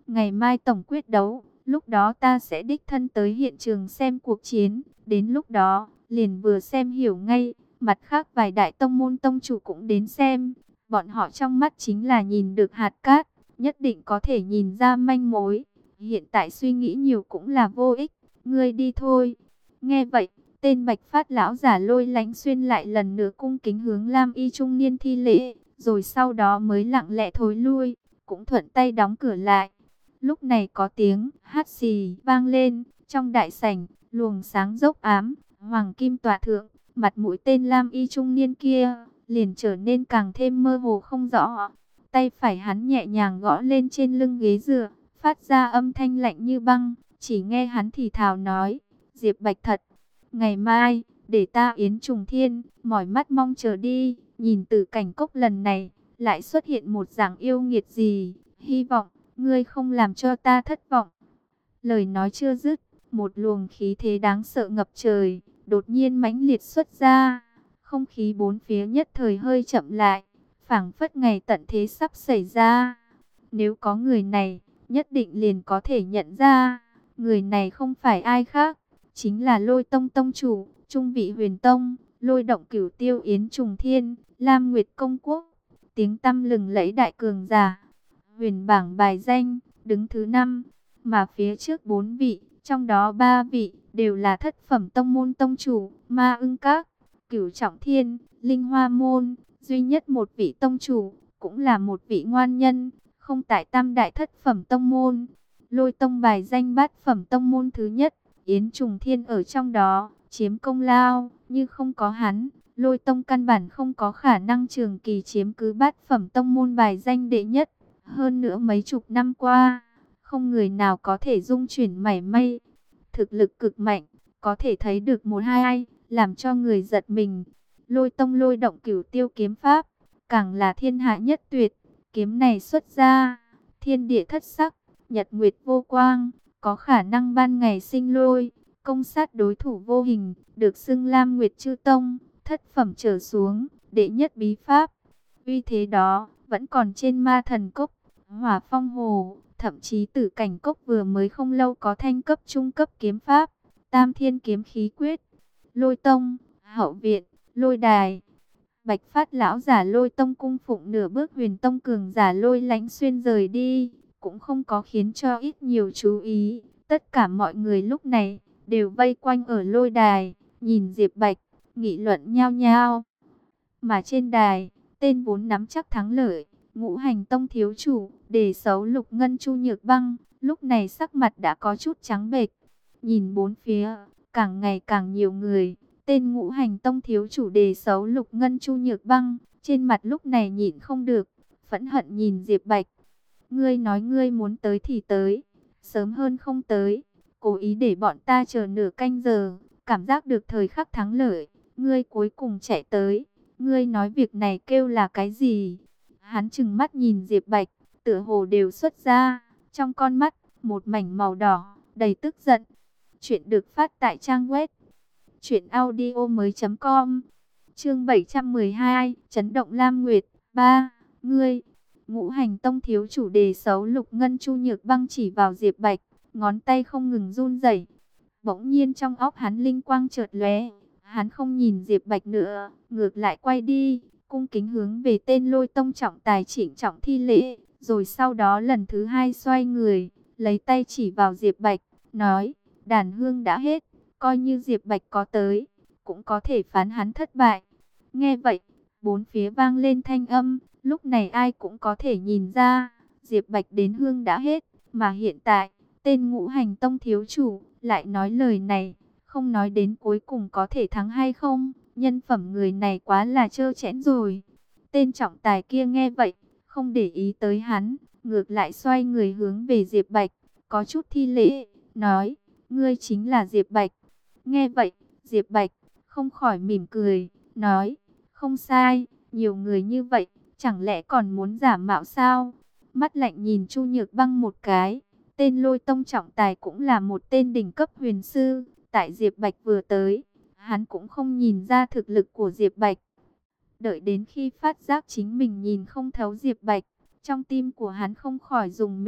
[SPEAKER 1] Ngày mai tổng quyết đấu, lúc đó ta sẽ đích thân tới hiện trường xem cuộc chiến. Đến lúc đó, liền vừa xem hiểu ngay. Mặt khác vài đại tông môn tông chủ cũng đến xem. Bọn họ trong mắt chính là nhìn được hạt cát, nhất định có thể nhìn ra manh mối. Hiện tại suy nghĩ nhiều cũng là vô ích. Ngươi đi thôi. Nghe vậy, tên Bạch Phát lão giả Lôi Lánh Xuyên lại lần nữa cung kính hướng Lam Y trung niên thi lễ, rồi sau đó mới lặng lẽ thối lui, cũng thuận tay đóng cửa lại. Lúc này có tiếng hát xì vang lên, trong đại sảnh, luồng sáng dốc ám, hoàng kim tỏa thượng, mặt mũi tên Lam Y trung niên kia liền trở nên càng thêm mơ hồ không rõ. Tay phải hắn nhẹ nhàng gõ lên trên lưng ghế dựa, phát ra âm thanh lạnh như băng, chỉ nghe hắn thì thào nói: Diệp Bạch thật, ngày mai, để ta yến trùng thiên, mỏi mắt mong chờ đi. Nhìn từ cảnh cốc lần này, lại xuất hiện một dạng yêu nghiệt gì, hy vọng, ngươi không làm cho ta thất vọng. Lời nói chưa dứt, một luồng khí thế đáng sợ ngập trời, đột nhiên mãnh liệt xuất ra. Không khí bốn phía nhất thời hơi chậm lại, phảng phất ngày tận thế sắp xảy ra. Nếu có người này, nhất định liền có thể nhận ra, người này không phải ai khác, chính là Lôi Tông tông chủ, Trung Vị Huyền Tông, Lôi Động Cửu Tiêu Yến Trùng Thiên, Lam Nguyệt Công Quốc, tiếng tăm lừng lẫy đại cường giả. Huyền bảng bài danh đứng thứ 5, mà phía trước 4 vị, trong đó 3 vị đều là thất phẩm tông môn tông chủ, Ma Ưng Các, Cửu Trọng Thiên, Linh Hoa Môn, duy nhất một vị tông chủ, cũng là một vị ngoan nhân, không tại tam đại thất phẩm tông môn. Lôi Tông bài danh bát phẩm tông môn thứ nhất, Yến Trùng Thiên ở trong đó, chiếm công lao, như không có hắn, Lôi Tông căn bản không có khả năng trường kỳ chiếm cứ bát phẩm tông môn bài danh đệ nhất. Hơn nữa mấy chục năm qua, không người nào có thể dung chuyển mảy may. Thực lực cực mạnh, có thể thấy được một hai ai, làm cho người giật mình. Lôi Tông Lôi Động Cửu Tiêu kiếm pháp, càng là thiên hạ nhất tuyệt. Kiếm này xuất ra, thiên địa thất sắc, nhật nguyệt vô quang, có khả năng ban ngày sinh lôi, công sát đối thủ vô hình, được xưng Lam Nguyệt Chư Tông, thất phẩm trở xuống, đệ nhất bí pháp. Uy thế đó, vẫn còn trên Ma Thần Cốc, Hỏa Phong Hồ, thậm chí Tử Cảnh Cốc vừa mới không lâu có thanh cấp trung cấp kiếm pháp, Tam Thiên Kiếm Khí Quyết. Lôi Tông, hậu viện, Lôi Đài. Bạch Phát lão giả Lôi Tông cung phụng nửa bước Huyền Tông cường giả Lôi Lánh Xuyên rời đi, cũng không có khiến cho ít nhiều chú ý. Tất cả mọi người lúc này đều vây quanh ở Lôi Đài, nhìn Diệp Bạch, nghị luận nhao nhao. Mà trên đài, tên vốn nắm chắc thắng lợi, Ngũ Hành Tông thiếu chủ, Đề Xấu Lục Ngân Chu Nhược Băng, lúc này sắc mặt đã có chút trắng bệch. Nhìn bốn phía, càng ngày càng nhiều người, tên Ngũ Hành Tông thiếu chủ Đề Xấu Lục Ngân Chu Nhược Băng, trên mặt lúc này nhịn không được, phẫn hận nhìn Diệp Bạch. Ngươi nói ngươi muốn tới thì tới, sớm hơn không tới, cố ý để bọn ta chờ nửa canh giờ, cảm giác được thời khắc thắng lợi, ngươi cuối cùng chạy tới. Ngươi nói việc này kêu là cái gì? Hắn trừng mắt nhìn Diệp Bạch, tựa hồ đều xuất ra, trong con mắt, một mảnh màu đỏ, đầy tức giận. Chuyện được phát tại trang web truyệnaudiomoi.com. Chương 712, chấn động Lam Nguyệt 3, ngươi. Ngũ Hành Tông thiếu chủ Đề Xấu Lục Ngân Chu Nhược Băng chỉ vào Diệp Bạch, ngón tay không ngừng run rẩy. Bỗng nhiên trong óc hắn linh quang chợt lóe, hắn không nhìn Diệp Bạch nữa, ngược lại quay đi, cung kính hướng về tên Lôi Tông trọng tài trịnh trọng thi lễ, rồi sau đó lần thứ hai xoay người, lấy tay chỉ vào Diệp Bạch, nói: đàn hương đã hết, coi như Diệp Bạch có tới, cũng có thể phán hắn thất bại. Nghe vậy, bốn phía vang lên thanh âm, lúc này ai cũng có thể nhìn ra, Diệp Bạch đến hương đã hết, mà hiện tại, tên Ngũ Hành Tông thiếu chủ lại nói lời này, không nói đến cuối cùng có thể thắng hay không, nhân phẩm người này quá là trơ trẽn rồi. Tên trọng tài kia nghe vậy, không để ý tới hắn, ngược lại xoay người hướng về Diệp Bạch, có chút thi lễ, nói: ngươi chính là Diệp Bạch. Nghe vậy, Diệp Bạch không khỏi mỉm cười, nói: không sai, nhiều người như vậy, chẳng lẽ còn muốn giả mạo sao? Mắt lạnh nhìn Chu Nhược Băng một cái, tên Lôi Tông trọng tài cũng là một tên đỉnh cấp huyền sư, tại Diệp Bạch vừa tới, hắn cũng không nhìn ra thực lực của Diệp Bạch. Đợi đến khi phát giác chính mình nhìn không thấu Diệp Bạch, trong tim của hắn không khỏi rùng mình,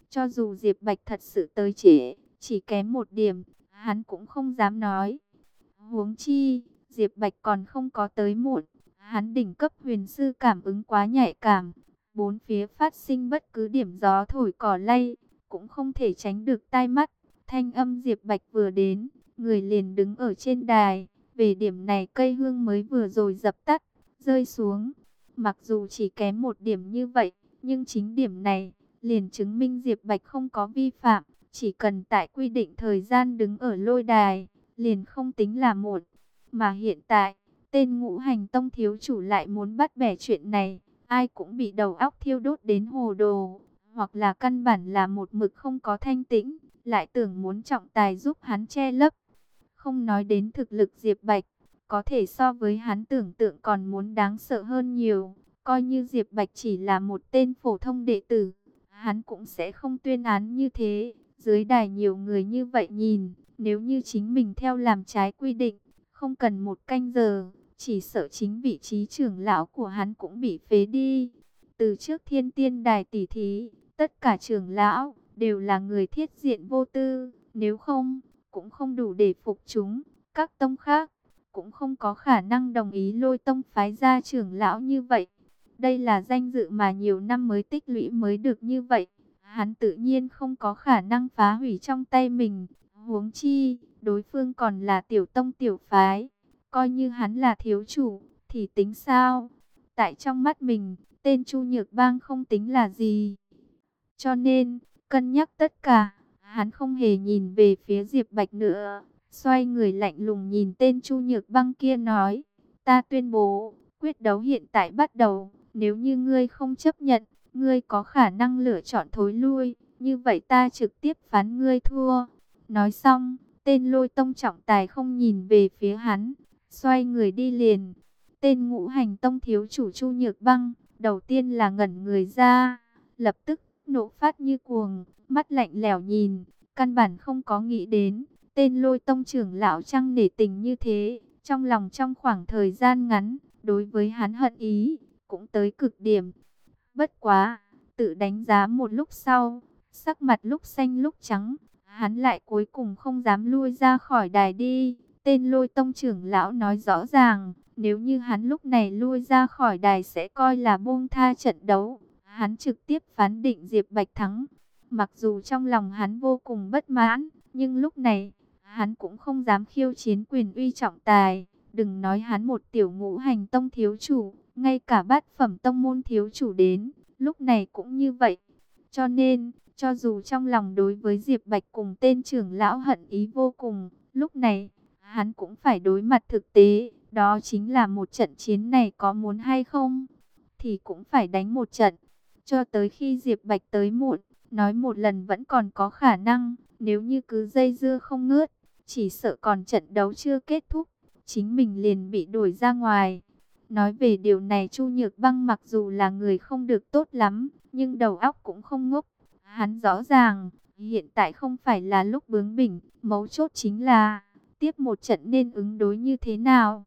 [SPEAKER 1] Cho dù Diệp Bạch thật sự tới trễ, chỉ kém một điểm, hắn cũng không dám nói. Huống chi, Diệp Bạch còn không có tới muộn, hắn đỉnh cấp huyền sư cảm ứng quá nhạy cảm, bốn phía phát sinh bất cứ điểm gió thổi cỏ lay, cũng không thể tránh được tai mắt. Thanh âm Diệp Bạch vừa đến, người liền đứng ở trên đài, về điểm này cây hương mới vừa rồi dập tắt, rơi xuống. Mặc dù chỉ kém một điểm như vậy, nhưng chính điểm này liền chứng minh Diệp Bạch không có vi phạm, chỉ cần tại quy định thời gian đứng ở lôi đài, liền không tính là muộn. Mà hiện tại, tên Ngũ Hành Tông thiếu chủ lại muốn bắt bẻ chuyện này, ai cũng bị đầu óc thiêu đốt đến hồ đồ, hoặc là căn bản là một mực không có thanh tĩnh, lại tưởng muốn trọng tài giúp hắn che lấp. Không nói đến thực lực Diệp Bạch, có thể so với hắn tưởng tượng còn muốn đáng sợ hơn nhiều. Coi như Diệp Bạch chỉ là một tên phổ thông đệ tử, hắn cũng sẽ không tuyên án như thế. Dưới đài nhiều người như vậy nhìn, nếu như chính mình theo làm trái quy định, không cần một canh giờ, chỉ sợ chính vị trí trưởng lão của hắn cũng bị phế đi. Từ trước Thiên Tiên Đài tỷ thí, tất cả trưởng lão đều là người thiết diện vô tư, nếu không, cũng không đủ để phục chúng. Các tông khác cũng không có khả năng đồng ý Lôi Tông phái ra trưởng lão như vậy. Đây là danh dự mà nhiều năm mới tích lũy mới được như vậy. Hắn tự nhiên không có khả năng phá hủy trong tay mình. Huống chi, đối phương còn là tiểu tông tiểu phái. Coi như hắn là thiếu chủ, thì tính sao? Tại trong mắt mình, tên Chu Nhược Bang không tính là gì. Cho nên, cân nhắc tất cả, hắn không hề nhìn về phía Diệp Bạch nữa. Xoay người lạnh lùng nhìn tên Chu Nhược Băng kia nói, ta tuyên bố, quyết đấu hiện tại bắt đầu. Nếu như ngươi không chấp nhận, ngươi có khả năng lựa chọn thối lui. Như vậy ta trực tiếp phán ngươi thua. Nói xong, tên Lôi Tông trọng tài không nhìn về phía hắn, xoay người đi liền. Tên Ngũ Hành Tông thiếu chủ Chu Nhược Băng, đầu tiên là ngẩn người ra, lập tức nộ phát như cuồng, mắt lạnh lẽo nhìn, căn bản không có nghĩ đến, tên Lôi Tông trưởng lão trăng nể tình như thế, trong lòng trong khoảng thời gian ngắn, đối với hắn hận ý, cũng tới cực điểm. Bất quá, tự đánh giá một lúc sau, sắc mặt lúc xanh lúc trắng, hắn lại cuối cùng không dám lui ra khỏi đài đi. Tên Lôi Tông trưởng lão nói rõ ràng, nếu như hắn lúc này lui ra khỏi đài sẽ coi là buông tha trận đấu. Hắn trực tiếp phán định Diệp Bạch thắng. Mặc dù trong lòng hắn vô cùng bất mãn, nhưng lúc này, hắn cũng không dám khiêu chiến quyền uy trọng tài. Đừng nói hắn một tiểu Ngũ Hành Tông thiếu chủ, ngay cả bát phẩm tông môn thiếu chủ đến, lúc này cũng như vậy. Cho nên, cho dù trong lòng đối với Diệp Bạch cùng tên trưởng lão hận ý vô cùng, lúc này, hắn cũng phải đối mặt thực tế. Đó chính là một trận chiến này có muốn hay không, thì cũng phải đánh một trận. Cho tới khi Diệp Bạch tới muộn, nói một lần vẫn còn có khả năng, nếu như cứ dây dưa không ngớt, chỉ sợ còn trận đấu chưa kết thúc, chính mình liền bị đuổi ra ngoài. Nói về điều này Chu Nhược Băng mặc dù là người không được tốt lắm, nhưng đầu óc cũng không ngốc. Hắn rõ ràng, hiện tại không phải là lúc bướng bỉnh, mấu chốt chính là tiếp một trận nên ứng đối như thế nào.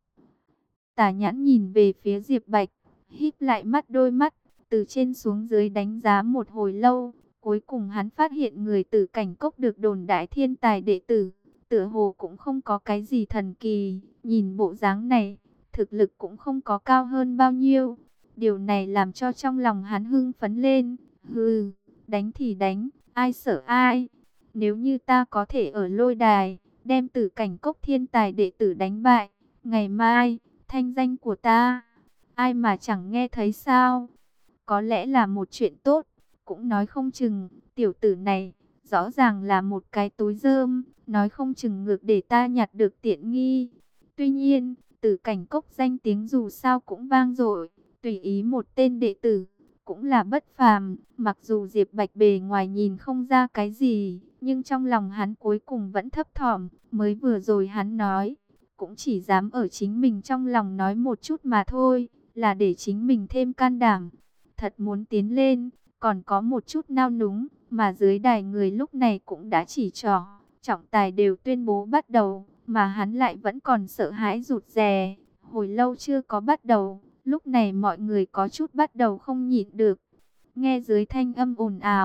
[SPEAKER 1] Tả Nhãn nhìn về phía Diệp Bạch, híp lại đôi mắt, từ trên xuống dưới đánh giá một hồi lâu. Cuối cùng hắn phát hiện người Tử Cảnh Cốc được đồn đại thiên tài đệ tử, tựa hồ cũng không có cái gì thần kỳ. Nhìn bộ dáng này, thực lực cũng không có cao hơn bao nhiêu. Điều này làm cho trong lòng hắn hưng phấn lên. Hừ, đánh thì đánh, ai sợ ai. Nếu như ta có thể ở lôi đài, đem Tử Cảnh Cốc thiên tài đệ tử đánh bại, ngày mai, thanh danh của ta, ai mà chẳng nghe thấy sao? Có lẽ là một chuyện tốt, cũng nói không chừng. Tiểu tử này, rõ ràng là một cái túi rơm, nói không chừng ngược để ta nhặt được tiện nghi. Tuy nhiên, Tử Cảnh Cốc danh tiếng dù sao cũng vang dội, tùy ý một tên đệ tử, cũng là bất phàm. Mặc dù Diệp Bạch bề ngoài nhìn không ra cái gì, nhưng trong lòng hắn cuối cùng vẫn thấp thỏm. Mới vừa rồi hắn nói, cũng chỉ dám ở chính mình trong lòng nói một chút mà thôi, là để chính mình thêm can đảm. Thật muốn tiến lên, còn có một chút nao núng, mà dưới đài người lúc này cũng đã chỉ trỏ, trọng tài đều tuyên bố bắt đầu, mà hắn lại vẫn còn sợ hãi rụt rè. Hồi lâu chưa có bắt đầu, lúc này mọi người có chút bắt đầu không nhịn được. Nghe dưới thanh âm ồn ào,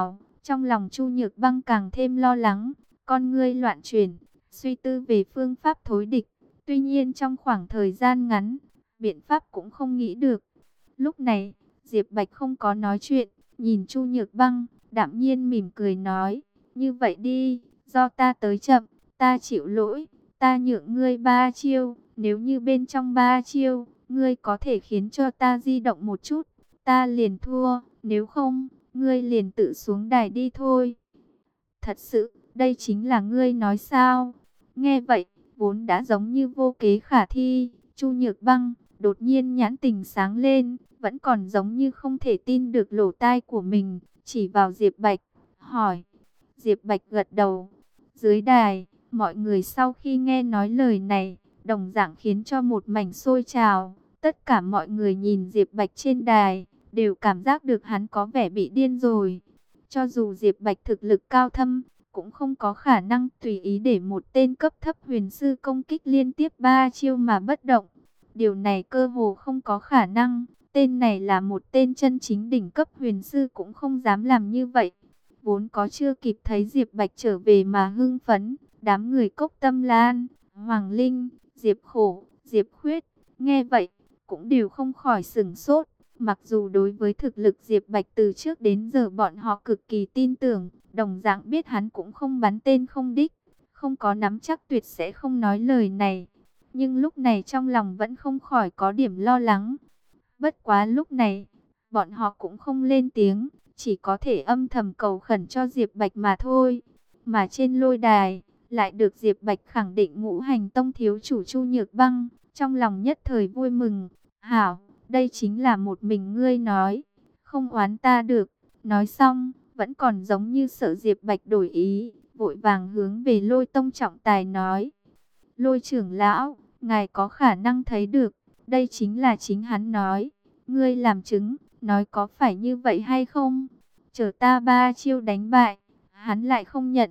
[SPEAKER 1] Trong lòng Chu Nhược Băng càng thêm lo lắng, con ngươi loạn chuyển, suy tư về phương pháp thối địch. Tuy nhiên trong khoảng thời gian ngắn, biện pháp cũng không nghĩ được. Lúc này, Diệp Bạch không có nói chuyện, nhìn Chu Nhược Băng, đạm nhiên mỉm cười nói, như vậy đi, do ta tới chậm, ta chịu lỗi, ta nhượng ngươi 3 chiêu, nếu như bên trong 3 chiêu, ngươi có thể khiến cho ta di động một chút, ta liền thua, nếu không, ngươi liền tự xuống đài đi thôi. Thật sự, đây chính là ngươi nói sao? Nghe vậy, vốn đã giống như vô kế khả thi, Chu Nhược Băng đột nhiên nhãn tình sáng lên, vẫn còn giống như không thể tin được lỗ tai của mình, chỉ vào Diệp Bạch, hỏi. Diệp Bạch gật đầu. Dưới đài, mọi người sau khi nghe nói lời này, đồng dạng khiến cho một mảnh sôi trào. Tất cả mọi người nhìn Diệp Bạch trên đài, đều cảm giác được hắn có vẻ bị điên rồi. Cho dù Diệp Bạch thực lực cao thâm, cũng không có khả năng tùy ý để một tên cấp thấp huyền sư công kích liên tiếp 3 chiêu mà bất động. Điều này cơ hồ không có khả năng. Tên này là một tên chân chính đỉnh cấp huyền sư cũng không dám làm như vậy. Vốn có chưa kịp thấy Diệp Bạch trở về mà hưng phấn, đám người Cốc Tâm Lan, Hoàng Linh, Diệp Khổ, Diệp Khuyết, nghe vậy, cũng đều không khỏi sửng sốt. Mặc dù đối với thực lực Diệp Bạch từ trước đến giờ bọn họ cực kỳ tin tưởng, đồng dạng biết hắn cũng không bắn tên không đích, không có nắm chắc tuyệt sẽ không nói lời này. Nhưng lúc này trong lòng vẫn không khỏi có điểm lo lắng. Bất quá lúc này, bọn họ cũng không lên tiếng, chỉ có thể âm thầm cầu khẩn cho Diệp Bạch mà thôi. Mà trên lôi đài, lại được Diệp Bạch khẳng định Ngũ Hành Tông thiếu chủ Chu Nhược Băng, trong lòng nhất thời vui mừng. Hảo, đây chính là một mình ngươi nói, không oán ta được. Nói xong, vẫn còn giống như sợ Diệp Bạch đổi ý, vội vàng hướng về Lôi Tông trọng tài nói. Lôi trưởng lão, ngài có khả năng thấy được, đây chính là chính hắn nói. Ngươi làm chứng, nói có phải như vậy hay không? Chờ ta 3 chiêu đánh bại, hắn lại không nhận.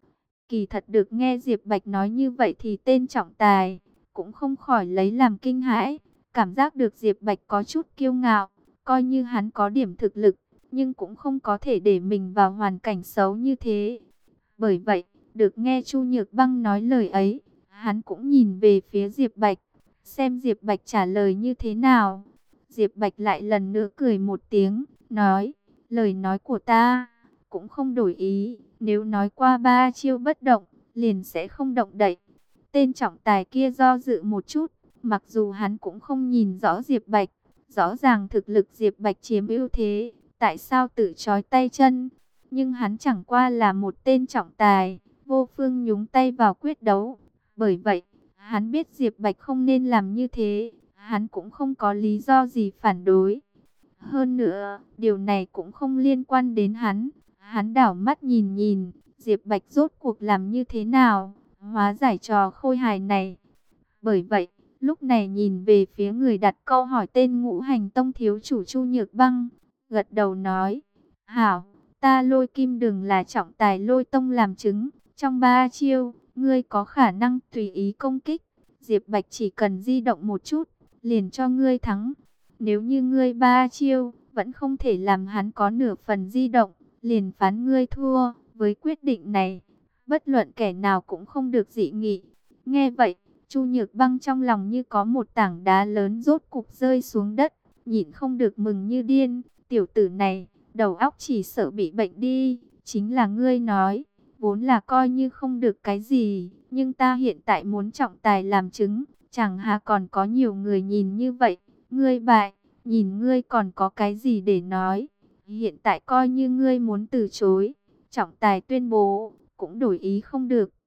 [SPEAKER 1] Kỳ thật được nghe Diệp Bạch nói như vậy thì tên trọng tài cũng không khỏi lấy làm kinh hãi. Cảm giác được Diệp Bạch có chút kiêu ngạo, coi như hắn có điểm thực lực, nhưng cũng không có thể để mình vào hoàn cảnh xấu như thế. Bởi vậy, được nghe Chu Nhược Băng nói lời ấy, hắn cũng nhìn về phía Diệp Bạch, xem Diệp Bạch trả lời như thế nào. Diệp Bạch lại lần nữa cười một tiếng, nói, lời nói của ta cũng không đổi ý, nếu nói qua 3 chiêu bất động, liền sẽ không động đậy. Tên trọng tài kia do dự một chút, mặc dù hắn cũng không nhìn rõ Diệp Bạch, rõ ràng thực lực Diệp Bạch chiếm ưu thế, tại sao tự trói tay chân, nhưng hắn chẳng qua là một tên trọng tài, vô phương nhúng tay vào quyết đấu. Bởi vậy, hắn biết Diệp Bạch không nên làm như thế, hắn cũng không có lý do gì phản đối. Hơn nữa, điều này cũng không liên quan đến hắn. Hắn đảo mắt nhìn nhìn, Diệp Bạch rốt cuộc làm như thế nào, hóa giải trò khôi hài này. Bởi vậy, lúc này nhìn về phía người đặt câu hỏi tên Ngũ Hành Tông thiếu chủ Chu Nhược Băng, gật đầu nói, hảo, ta Lôi Kim Đừng là trọng tài Lôi Tông làm chứng, trong 3 chiêu, ngươi có khả năng tùy ý công kích, Diệp Bạch chỉ cần di động một chút, liền cho ngươi thắng. Nếu như ngươi 3 chiêu, vẫn không thể làm hắn có nửa phần di động, liền phán ngươi thua. Với quyết định này, bất luận kẻ nào cũng không được dị nghị. Nghe vậy, Chu Nhược Băng trong lòng như có một tảng đá lớn rốt cục rơi xuống đất, nhịn không được mừng như điên. Tiểu tử này, đầu óc chỉ sợ bị bệnh đi, chính là ngươi nói, vốn là coi như không được cái gì, nhưng ta hiện tại muốn trọng tài làm chứng, chẳng hà còn có nhiều người nhìn như vậy, ngươi bại, nhìn ngươi còn có cái gì để nói, hiện tại coi như ngươi muốn từ chối, trọng tài tuyên bố, cũng đổi ý không được.